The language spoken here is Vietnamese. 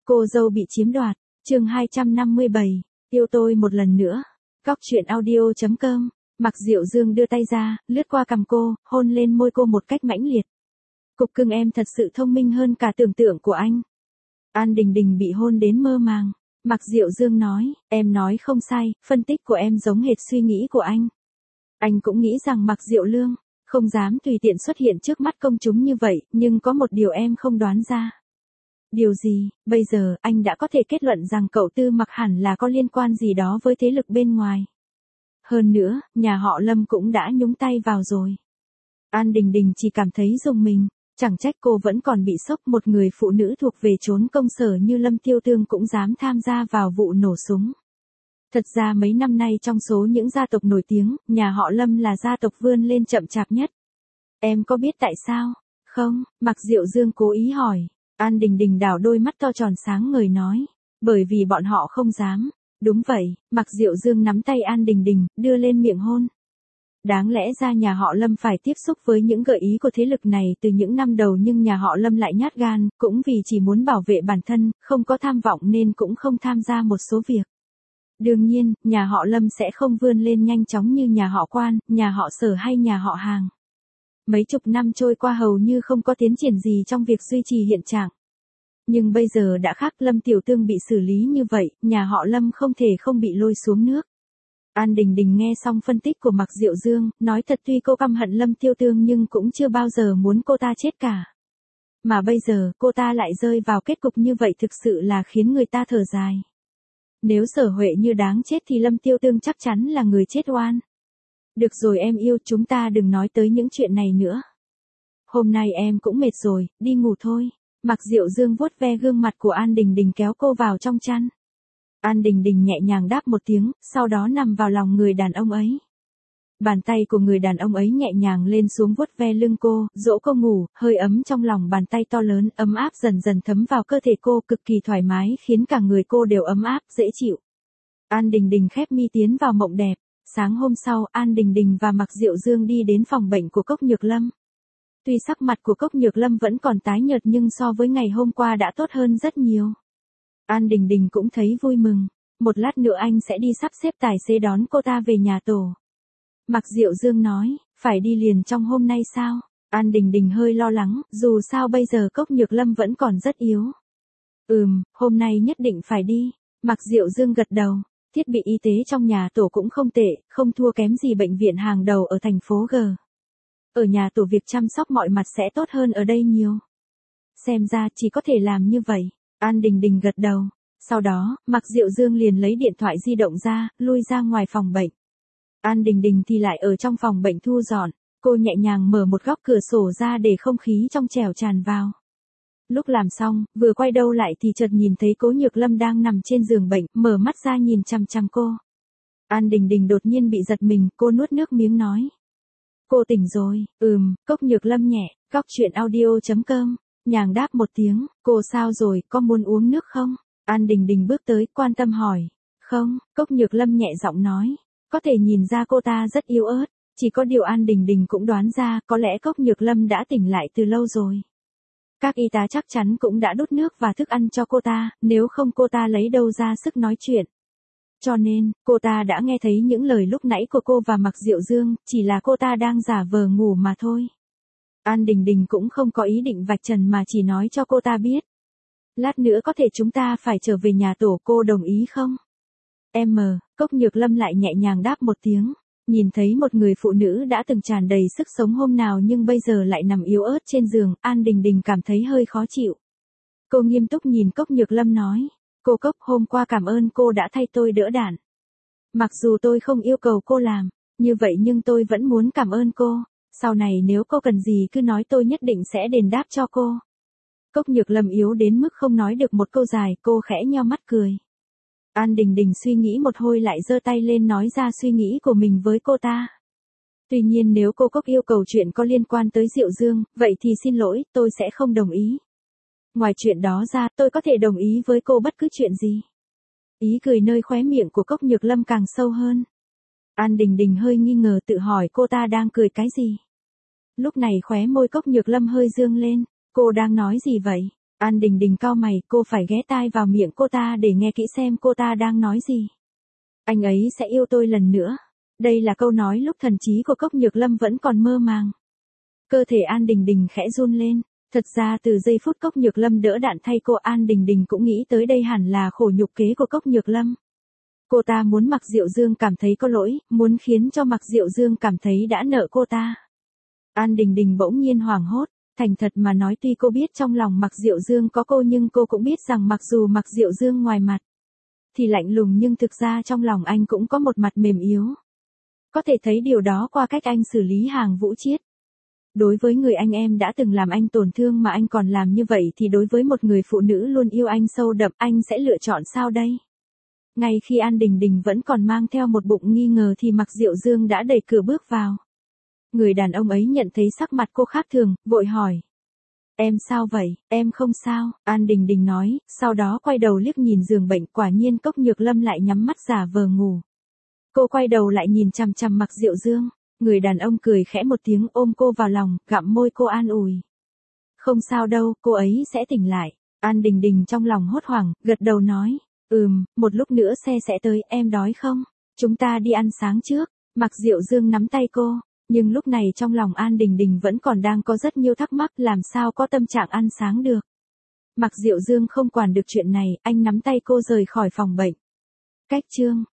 Cô dâu bị chiếm đoạt, chương 257, yêu tôi một lần nữa. Cóc truyện audio.com, Mặc Diệu Dương đưa tay ra, lướt qua cằm cô, hôn lên môi cô một cách mãnh liệt. Cục cưng em thật sự thông minh hơn cả tưởng tượng của anh. An Đình Đình bị hôn đến mơ màng. Mặc Diệu Dương nói, em nói không sai, phân tích của em giống hệt suy nghĩ của anh. Anh cũng nghĩ rằng Mặc Diệu Lương không dám tùy tiện xuất hiện trước mắt công chúng như vậy, nhưng có một điều em không đoán ra. Điều gì? Bây giờ, anh đã có thể kết luận rằng cậu Tư Mặc hẳn là có liên quan gì đó với thế lực bên ngoài. Hơn nữa, nhà họ Lâm cũng đã nhúng tay vào rồi. An Đình Đình chỉ cảm thấy rùng mình, chẳng trách cô vẫn còn bị sốc, một người phụ nữ thuộc về chốn công sở như Lâm Tiêu Tương cũng dám tham gia vào vụ nổ súng. Thật ra mấy năm nay trong số những gia tộc nổi tiếng, nhà họ Lâm là gia tộc vươn lên chậm chạp nhất. Em có biết tại sao? Không, Mặc Diệu Dương cố ý hỏi. An Đình Đình đảo đôi mắt to tròn sáng ngời nói. Bởi vì bọn họ không dám. Đúng vậy, Mặc Diệu Dương nắm tay An Đình Đình, đưa lên miệng hôn. Đáng lẽ ra nhà họ Lâm phải tiếp xúc với những gợi ý của thế lực này từ những năm đầu, nhưng nhà họ Lâm lại nhát gan, cũng vì chỉ muốn bảo vệ bản thân, không có tham vọng nên cũng không tham gia một số việc. Đương nhiên, nhà họ Lâm sẽ không vươn lên nhanh chóng như nhà họ Quan, nhà họ Sở hay nhà họ Hàng. Mấy chục năm trôi qua hầu như không có tiến triển gì trong việc duy trì hiện trạng. Nhưng bây giờ đã khác, Lâm Tiểu Tương bị xử lý như vậy, nhà họ Lâm không thể không bị lôi xuống nước. An Đình Đình nghe xong phân tích của Mặc Diệu Dương, nói thật tuy cô căm hận Lâm Tiêu Tương nhưng cũng chưa bao giờ muốn cô ta chết cả. Mà bây giờ, cô ta lại rơi vào kết cục như vậy thực sự là khiến người ta thở dài. Nếu Sở Huệ như đáng chết thì Lâm Tiêu Tương chắc chắn là người chết oan. Được rồi em yêu, chúng ta đừng nói tới những chuyện này nữa. Hôm nay em cũng mệt rồi, đi ngủ thôi. Mặc Diệu Dương vuốt ve gương mặt của An Đình Đình kéo cô vào trong chăn. An Đình Đình nhẹ nhàng đáp một tiếng, sau đó nằm vào lòng người đàn ông ấy. Bàn tay của người đàn ông ấy nhẹ nhàng lên xuống vuốt ve lưng cô, dỗ cô ngủ, hơi ấm trong lòng bàn tay to lớn, ấm áp dần dần thấm vào cơ thể cô, cực kỳ thoải mái, khiến cả người cô đều ấm áp, dễ chịu. An Đình Đình khép mi tiến vào mộng đẹp. Sáng hôm sau, An Đình Đình và Mặc Diệu Dương đi đến phòng bệnh của Cốc Nhược Lâm. Tuy sắc mặt của Cốc Nhược Lâm vẫn còn tái nhợt nhưng so với ngày hôm qua đã tốt hơn rất nhiều. An Đình Đình cũng thấy vui mừng. Một lát nữa anh sẽ đi sắp xếp tài xế đón cô ta về nhà tổ. Mặc Diệu Dương nói, phải đi liền trong hôm nay sao? An Đình Đình hơi lo lắng, dù sao bây giờ Cốc Nhược Lâm vẫn còn rất yếu. Hôm nay nhất định phải đi. Mặc Diệu Dương gật đầu. Thiết bị y tế trong nhà tổ cũng không tệ, không thua kém gì bệnh viện hàng đầu ở thành phố G. Ở nhà tổ việc chăm sóc mọi mặt sẽ tốt hơn ở đây nhiều. Xem ra chỉ có thể làm như vậy. An Đình Đình gật đầu. Sau đó, Mặc Diệu Dương liền lấy điện thoại di động ra, lui ra ngoài phòng bệnh. An Đình Đình thì lại ở trong phòng bệnh thu dọn. Cô nhẹ nhàng mở một góc cửa sổ ra để không khí trong trẻo tràn vào. Lúc làm xong, vừa quay đầu lại thì chợt nhìn thấy Cố Nhược Lâm đang nằm trên giường bệnh, mở mắt ra nhìn chằm chằm cô. An Đình Đình đột nhiên bị giật mình, cô nuốt nước miếng nói. Cô tỉnh rồi, Cốc Nhược Lâm nhẹ, Cóc truyện audio.com, nhàng đáp một tiếng, cô sao rồi, có muốn uống nước không? An Đình Đình bước tới, quan tâm hỏi. Không, Cốc Nhược Lâm nhẹ giọng nói. Có thể nhìn ra cô ta rất yếu ớt, chỉ có điều An Đình Đình cũng đoán ra, có lẽ Cốc Nhược Lâm đã tỉnh lại từ lâu rồi. Các y tá chắc chắn cũng đã đút nước và thức ăn cho cô ta, nếu không cô ta lấy đâu ra sức nói chuyện. Cho nên, cô ta đã nghe thấy những lời lúc nãy của cô và Mặc Diệu Dương, chỉ là cô ta đang giả vờ ngủ mà thôi. An Đình Đình cũng không có ý định vạch trần mà chỉ nói cho cô ta biết. Lát nữa có thể chúng ta phải trở về nhà tổ, cô đồng ý không? Cốc Nhược Lâm lại nhẹ nhàng đáp một tiếng. Nhìn thấy một người phụ nữ đã từng tràn đầy sức sống hôm nào nhưng bây giờ lại nằm yếu ớt trên giường, An Đình Đình cảm thấy hơi khó chịu. Cô nghiêm túc nhìn Cốc Nhược Lâm nói. Cô Cốc, hôm qua cảm ơn cô đã thay tôi đỡ đạn. Mặc dù tôi không yêu cầu cô làm như vậy nhưng tôi vẫn muốn cảm ơn cô. Sau này nếu cô cần gì cứ nói, tôi nhất định sẽ đền đáp cho cô. Cốc Nhược Lâm yếu đến mức không nói được một câu dài, cô khẽ nheo mắt cười. An Đình Đình suy nghĩ một hồi lại giơ tay lên nói ra suy nghĩ của mình với cô ta. Tuy nhiên nếu cô Cốc yêu cầu chuyện có liên quan tới Diệu Dương, vậy thì xin lỗi, tôi sẽ không đồng ý. Ngoài chuyện đó ra, tôi có thể đồng ý với cô bất cứ chuyện gì. Ý cười nơi khóe miệng của Cốc Nhược Lâm càng sâu hơn. An Đình Đình hơi nghi ngờ tự hỏi cô ta đang cười cái gì. Lúc này khóe môi Cốc Nhược Lâm hơi dương lên. Cô đang nói gì vậy? An Đình Đình cau mày, cô phải ghé tai vào miệng cô ta để nghe kỹ xem cô ta đang nói gì. Anh ấy sẽ yêu tôi lần nữa. Đây là câu nói lúc thần trí của Cốc Nhược Lâm vẫn còn mơ màng. Cơ thể An Đình Đình khẽ run lên. Thật ra từ giây phút Cốc Nhược Lâm đỡ đạn thay cô, An Đình Đình cũng nghĩ tới đây hẳn là khổ nhục kế của Cốc Nhược Lâm. Cô ta muốn Mạc Diệu Dương cảm thấy có lỗi, muốn khiến cho Mạc Diệu Dương cảm thấy đã nợ cô ta. An Đình Đình bỗng nhiên hoảng hốt, thành thật mà nói tuy cô biết trong lòng Mạc Diệu Dương có cô nhưng cô cũng biết rằng mặc dù Mạc Diệu Dương ngoài mặt thì lạnh lùng nhưng thực ra trong lòng anh cũng có một mặt mềm yếu. Có thể thấy điều đó qua cách anh xử lý Hàng Vũ Chiết. Đối với người anh em đã từng làm anh tổn thương mà anh còn làm như vậy thì đối với một người phụ nữ luôn yêu anh sâu đậm anh sẽ lựa chọn sao đây? Ngay khi An Đình Đình vẫn còn mang theo một bụng nghi ngờ thì Mạc Diệu Dương đã đẩy cửa bước vào. Người đàn ông ấy nhận thấy sắc mặt cô khác thường, vội hỏi. Em sao vậy? Em không sao, An Đình Đình nói, sau đó quay đầu liếc nhìn giường bệnh, quả nhiên Cốc Nhược Lâm lại nhắm mắt giả vờ ngủ. Cô quay đầu lại nhìn chằm chằm Mạc Diệu Dương, người đàn ông cười khẽ một tiếng ôm cô vào lòng, gặm môi cô an ủi. Không sao đâu, cô ấy sẽ tỉnh lại. An Đình Đình trong lòng hốt hoảng, gật đầu nói. Một lúc nữa xe sẽ tới, em đói không? Chúng ta đi ăn sáng trước. Mạc Diệu Dương nắm tay cô, nhưng lúc này trong lòng An Đình Đình vẫn còn đang có rất nhiều thắc mắc làm sao có tâm trạng ăn sáng được. Mạc Diệu Dương không quản được chuyện này, anh nắm tay cô rời khỏi phòng bệnh. Cách chương